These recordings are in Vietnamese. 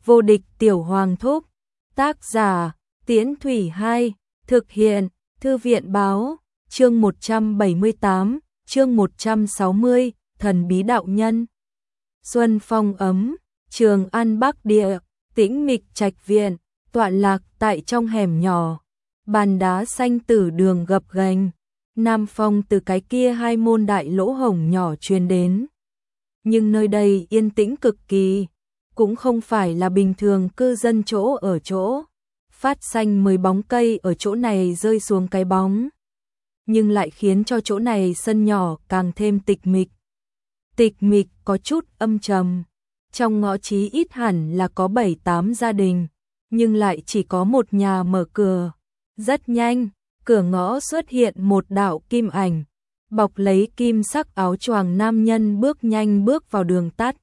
Vô địch tiểu hoàng thúc. Tác giả, Tiễn Thủy 2, thực hiện, Thư viện báo, chương 178, chương 160, thần bí đạo nhân. Xuân phong ấm, Trường An Bắc Địa, tĩnh mịch trạch viện, tọa lạc tại trong hẻm nhỏ. Bàn đá xanh tử đường gập ghềnh, nam phong từ cái kia hai môn đại lỗ hổng nhỏ truyền đến. Nhưng nơi đây yên tĩnh cực kỳ, cũng không phải là bình thường cư dân chỗ ở chỗ. Phát xanh mới bóng cây ở chỗ này rơi xuống cái bóng, nhưng lại khiến cho chỗ này sân nhỏ càng thêm tịch mịch. Tịch mịch có chút âm trầm, trong ngõ chí ít hẳn là có 7-8 gia đình, nhưng lại chỉ có một nhà mở cửa. Rất nhanh, cửa ngõ xuất hiện một đạo kim ảnh, bọc lấy kim sắc áo choàng nam nhân bước nhanh bước vào đường tắt.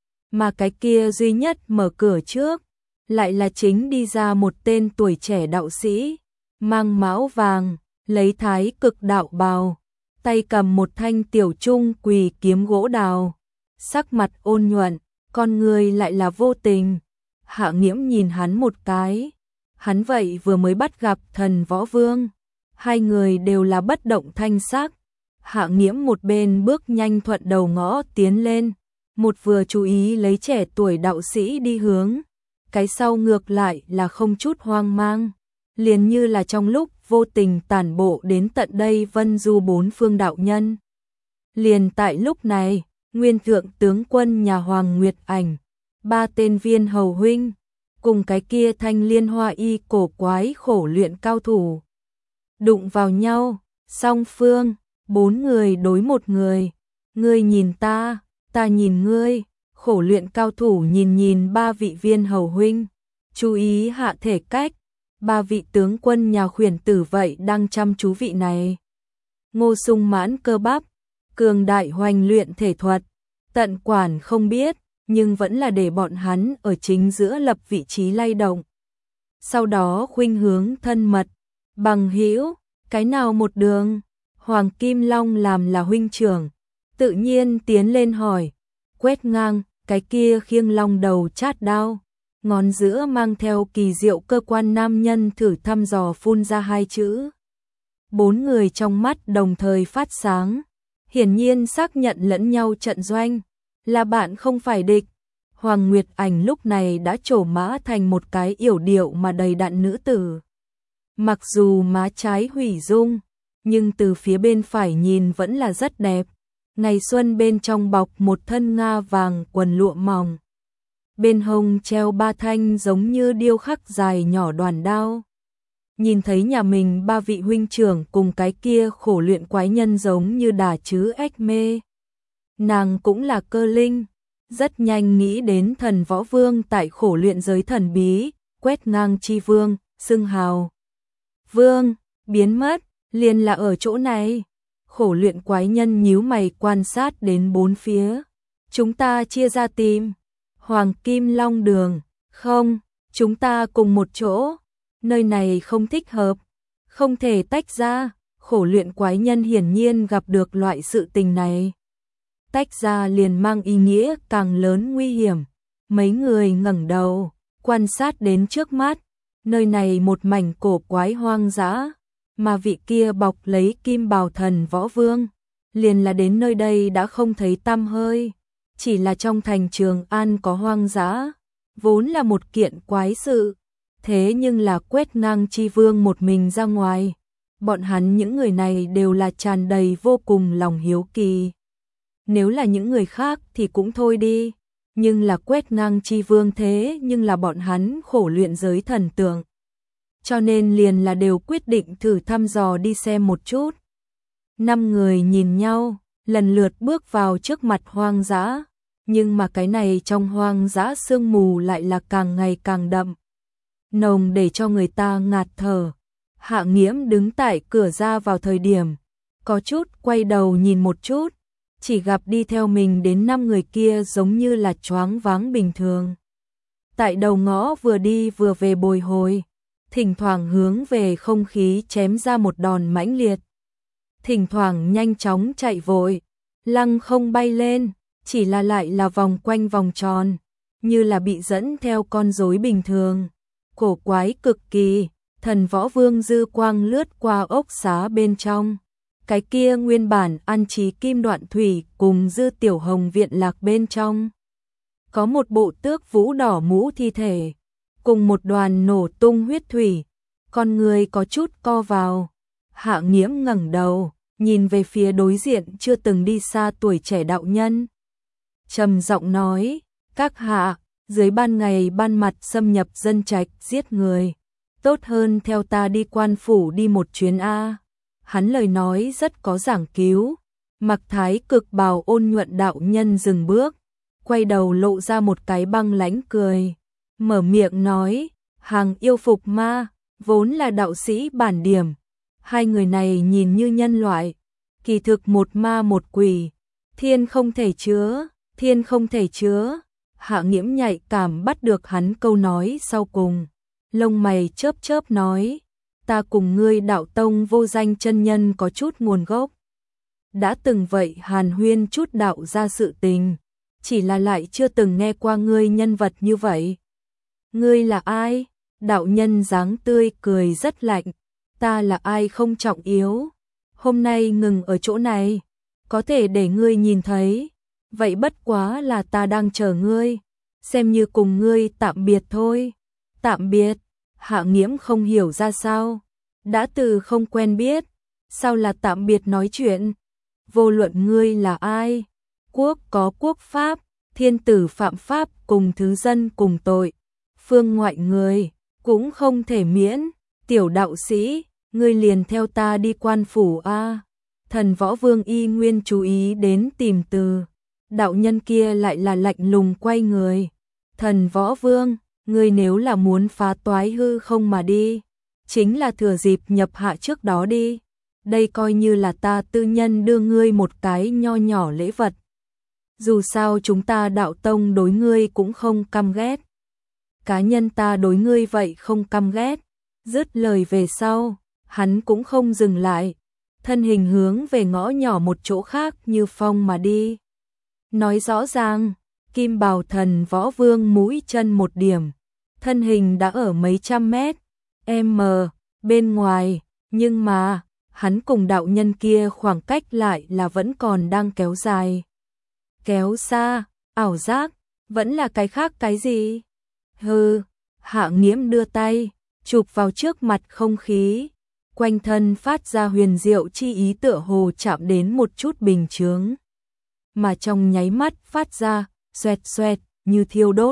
Mà cái kia duy nhất mở cửa trước, lại là chính đi ra một tên tuổi trẻ đạo sĩ, mang mão vàng, lấy thái cực đạo bào, tay cầm một thanh tiểu trung quỳ kiếm gỗ đào, sắc mặt ôn nhuận, con người lại là vô tình. Hạ Nghiễm nhìn hắn một cái, hắn vậy vừa mới bắt gặp Thần Võ Vương, hai người đều là bất động thanh sắc. Hạ Nghiễm một bên bước nhanh thuận đầu ngõ tiến lên, một vừa chú ý lấy trẻ tuổi đạo sĩ đi hướng, cái sau ngược lại là không chút hoang mang, liền như là trong lúc vô tình tản bộ đến tận đây vân du bốn phương đạo nhân. Liền tại lúc này, nguyên thượng tướng quân nhà Hoàng Nguyệt Ảnh, ba tên viên hầu huynh, cùng cái kia thanh liên hoa y cổ quái khổ luyện cao thủ đụng vào nhau, song phương, 4 người đối một người, ngươi nhìn ta, ta nhìn ngươi. Khổ luyện cao thủ nhìn ba vị viên hầu huynh, chú ý hạ thể cách, ba vị tướng quân nhà Khuyển Tử vậy đang chăm chú vị này. Ngô sung mãn cơ bắp, cường đại hoành luyện thể thuật, tận quản không biết, nhưng vẫn là để bọn hắn ở chính giữa lập vị trí lay động. Sau đó khuynh hướng thân mật, bằng hữu, cái nào một đường. Hoàng Kim Long làm là huynh trưởng, tự nhiên tiến lên hỏi, quét ngang. Cái kia khiêng long đầu chát đao, ngón giữa mang theo kỳ diệu cơ quan nam nhân thử thăm dò phun ra hai chữ. 4 người trong mắt đồng thời phát sáng, hiển nhiên xác nhận lẫn nhau trận doanh, là bạn không phải địch. Hoàng Nguyệt Ảnh lúc này đã trổ mã thành một cái yểu điệu mà đầy đặn nữ tử. Mặc dù má trái hủy dung, nhưng từ phía bên phải nhìn vẫn là rất đẹp. Ngày xuân bên trong bọc một thân nga vàng quần lụa mỏng. Bên hông treo 3 thanh giống như điêu khắc dài nhỏ đoàn đao. Nhìn thấy nhà mình ba vị huynh trưởng cùng cái kia khổ luyện quái nhân giống như đà chứ ếch mê. Nàng cũng là cơ linh, rất nhanh nghĩ đến Thần Võ Vương tại khổ luyện giới thần bí, quét ngang chi vương, xưng hào. Vương, biến mất, liền là ở chỗ này. Khổ luyện quái nhân nhíu mày quan sát đến bốn phía. Chúng ta chia ra tìm. Hoàng Kim Long đường. Không, chúng ta cùng một chỗ. Nơi này không thích hợp. Không thể tách ra. Khổ luyện quái nhân hiển nhiên gặp được loại sự tình này. Tách ra liền mang ý nghĩa càng lớn nguy hiểm. Mấy người ngẩng đầu, quan sát đến trước mắt. Nơi này một mảnh cổ quái hoang dã. Mà vị kia bọc lấy kim bào Thần Võ Vương, liền là đến nơi đây đã không thấy tăm hơi, chỉ là trong thành Trường An có hoang dã, vốn là một kiện quái sự, thế nhưng là quét ngang chi vương một mình ra ngoài, bọn hắn những người này đều là tràn đầy vô cùng lòng hiếu kỳ. Nếu là những người khác thì cũng thôi đi, nhưng là quét ngang chi vương thế nhưng là bọn hắn khổ luyện giới thần tượng. Cho nên liền là đều quyết định thử thăm dò đi xem một chút. 5 người nhìn nhau, lần lượt bước vào trước mặt hoang dã, nhưng mà cái này trong hoang dã sương mù lại là càng ngày càng đậm, nồng để cho người ta ngạt thở. Hạ Nghiễm đứng tại cửa ra vào thời điểm, có chút quay đầu nhìn một chút, chỉ gặp đi theo mình đến 5 người kia giống như là choáng váng bình thường. Tại đầu ngõ vừa đi vừa về bồi hồi, thỉnh thoảng hướng về không khí chém ra một đòn mãnh liệt. Thỉnh thoảng nhanh chóng chạy vội, lăng không bay lên, chỉ là lại là vòng quanh vòng tròn. như là bị dẫn theo con rối bình thường. Cổ quái cực kỳ, Thần Võ Vương dư quang lướt qua ốc xá bên trong. Cái kia nguyên bản an trí kim đoạn thủy cùng dư tiểu hồng viện lạc bên trong. Có một bộ tước vũ đỏ mũ thi thể, cùng một đoàn nổ tung huyết thủy, con người có chút co vào. Hạ Nghiễm ngẩng đầu, nhìn về phía đối diện chưa từng đi xa tuổi trẻ đạo nhân. Trầm giọng nói, các hạ, dưới ban ngày ban mặt xâm nhập dân trạch giết người, tốt hơn theo ta đi quan phủ đi một chuyến a. Hắn lời nói rất có giảng cứu. Mặc Thái Cực bào ôn nhuận đạo nhân dừng bước, quay đầu lộ ra một cái băng lãnh cười, mở miệng nói, hàng yêu phục ma, vốn là đạo sĩ bản điểm. Hai người này nhìn như nhân loại, kỳ thực một ma một quỷ, thiên không thể chứa, thiên không thể chứa. Hạ Nghiễm nhạy cảm bắt được hắn câu nói sau cùng, lông mày chớp chớp nói, ta cùng ngươi đạo tông vô danh chân nhân có chút nguồn gốc. Đã từng vậy hàn huyên chút đạo ra sự tình, chỉ là lại chưa từng nghe qua ngươi nhân vật như vậy. Ngươi là ai? Đạo nhân dáng tươi cười rất lạnh, ta là ai không trọng yếu. Hôm nay ngừng ở chỗ này, có thể để ngươi nhìn thấy, vậy bất quá là ta đang chờ ngươi, xem như cùng ngươi tạm biệt thôi. Tạm biệt? Hạ Nghiễm không hiểu ra sao, đã từ không quen biết, sao là tạm biệt nói chuyện? Vô luận ngươi là ai, quốc có quốc pháp, thiên tử phạm pháp cùng thứ dân cùng tội, phương ngoại người cũng không thể miễn. Tiểu đạo sĩ, ngươi liền theo ta đi quan phủ a. Thần Võ Vương y nguyên chú ý đến tìm từ, đạo nhân kia lại là lạnh lùng quay người. Thần Võ Vương, ngươi nếu là muốn phá toái hư không mà đi, chính là thừa dịp nhập hạ trước đó đi. Đây coi như là ta tư nhân đưa ngươi một cái nho nhỏ lễ vật. Dù sao chúng ta đạo tông đối ngươi cũng không căm ghét. Cá nhân ta đối ngươi vậy không căm ghét. Dứt lời về sau, hắn cũng không dừng lại, thân hình hướng về ngõ nhỏ một chỗ khác như phong mà đi. Nói rõ ràng, Kim Bào Thần Võ Vương mũi chân một điểm, thân hình đã ở mấy trăm mét m bên ngoài, nhưng mà hắn cùng đạo nhân kia khoảng cách lại là vẫn còn đang kéo dài. Kéo xa, ảo giác, vẫn là cái khác cái gì? Hừ, Hạ Nghiễm đưa tay, chụp vào trước mặt không khí, quanh thân phát ra huyền diệu chi ý tựa hồ chạm đến một chút bình chướng. Mà trong nháy mắt phát ra, xoẹt xoẹt, như thiêu đốt.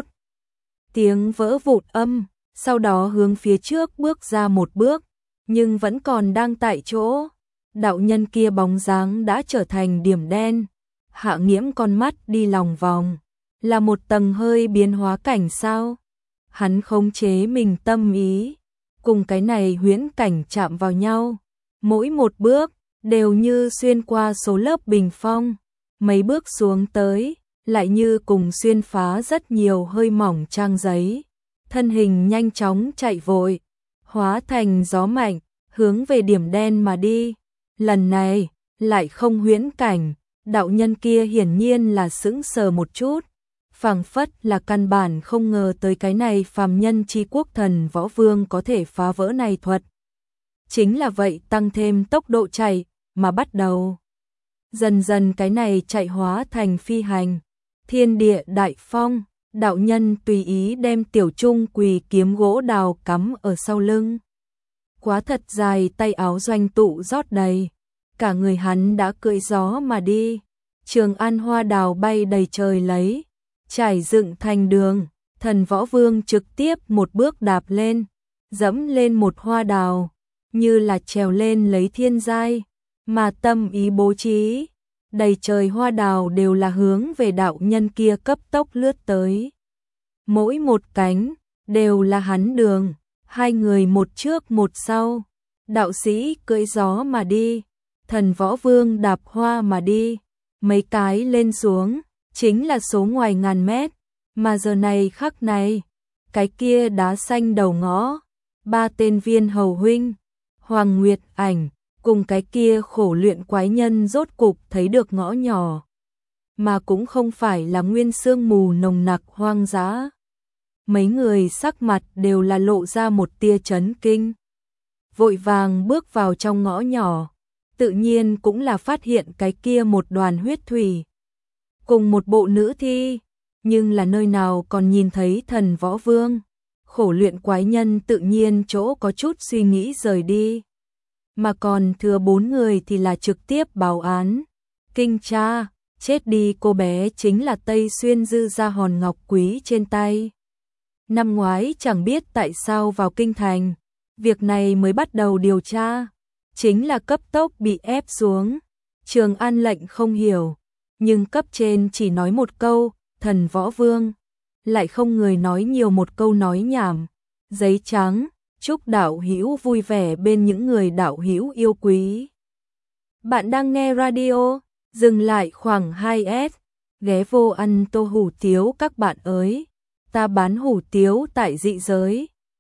Tiếng vỡ vụn âm, sau đó hướng phía trước bước ra một bước, nhưng vẫn còn đang tại chỗ. Đạo nhân kia bóng dáng đã trở thành điểm đen. Hạ Nghiễm con mắt đi lòng vòng, là một tầng hơi biến hóa cảnh sao? Hắn khống chế mình tâm ý, cùng cái này huyễn cảnh chạm vào nhau. Mỗi một bước, đều như xuyên qua số lớp bình phong. Mấy bước xuống tới, lại như cùng xuyên phá rất nhiều hơi mỏng trang giấy. Thân hình nhanh chóng chạy vội, hóa thành gió mạnh, hướng về điểm đen mà đi. Lần này, lại không huyễn cảnh, đạo nhân kia hiển nhiên là sững sờ một chút. Phảng phất là căn bản không ngờ tới cái này phàm nhân chi quốc Thần Võ Vương có thể phá vỡ này thuật. Chính là vậy tăng thêm tốc độ chạy, mà bắt đầu. Dần dần cái này chạy hóa thành phi hành. Thiên địa đại phong, đạo nhân tùy ý đem tiểu trung quỳ kiếm gỗ đào cắm ở sau lưng. Quá thật dài tay áo doanh tụ rót đầy. Cả người hắn đã cưỡi gió mà đi. Trường an hoa đào bay đầy trời lấy. Trải dựng thành đường, Thần Võ Vương trực tiếp một bước đạp lên, dẫm lên một hoa đào, như là trèo lên lấy thiên giai, mà tâm ý bố trí, đầy trời hoa đào đều là hướng về đạo nhân kia cấp tốc lướt tới. Mỗi một cánh, đều là hắn đường, hai người một trước một sau, đạo sĩ cưỡi gió mà đi, Thần Võ Vương đạp hoa mà đi, mấy cái lên xuống. Chính là số ngoài ngàn mét, mà giờ này khắc này, cái kia đá xanh đầu ngõ, ba tên viên hầu huynh, Hoàng Nguyệt Ảnh, cùng cái kia khổ luyện quái nhân rốt cục thấy được ngõ nhỏ. mà cũng không phải là nguyên sương mù nồng nặc hoang dã. Mấy người sắc mặt đều là lộ ra một tia chấn kinh. Vội vàng bước vào trong ngõ nhỏ, tự nhiên cũng là phát hiện cái kia một đoàn huyết thủy. Cùng một bộ nữ thi, nhưng là nơi nào còn nhìn thấy Thần Võ Vương. Khổ luyện quái nhân tự nhiên chỗ có chút suy nghĩ rời đi. Mà còn thừa 4 người thì là trực tiếp báo án. Kinh cha, chết đi cô bé chính là Tây Xuyên Dư gia hòn ngọc quý trên tay. Năm ngoái chẳng biết tại sao vào kinh thành, việc này mới bắt đầu điều tra, chính là cấp tốc bị ép xuống. Trường An lệnh không hiểu, nhưng cấp trên chỉ nói một câu, Thần Võ Vương, lại không người nói nhiều một câu nói nhảm. Giấy trắng, chúc đạo hữu vui vẻ bên những người đạo hữu yêu quý. Bạn đang nghe radio, dừng lại khoảng 2S, ghé vô ăn tô hủ tiếu các bạn ơi. Ta bán hủ tiếu tại dị giới.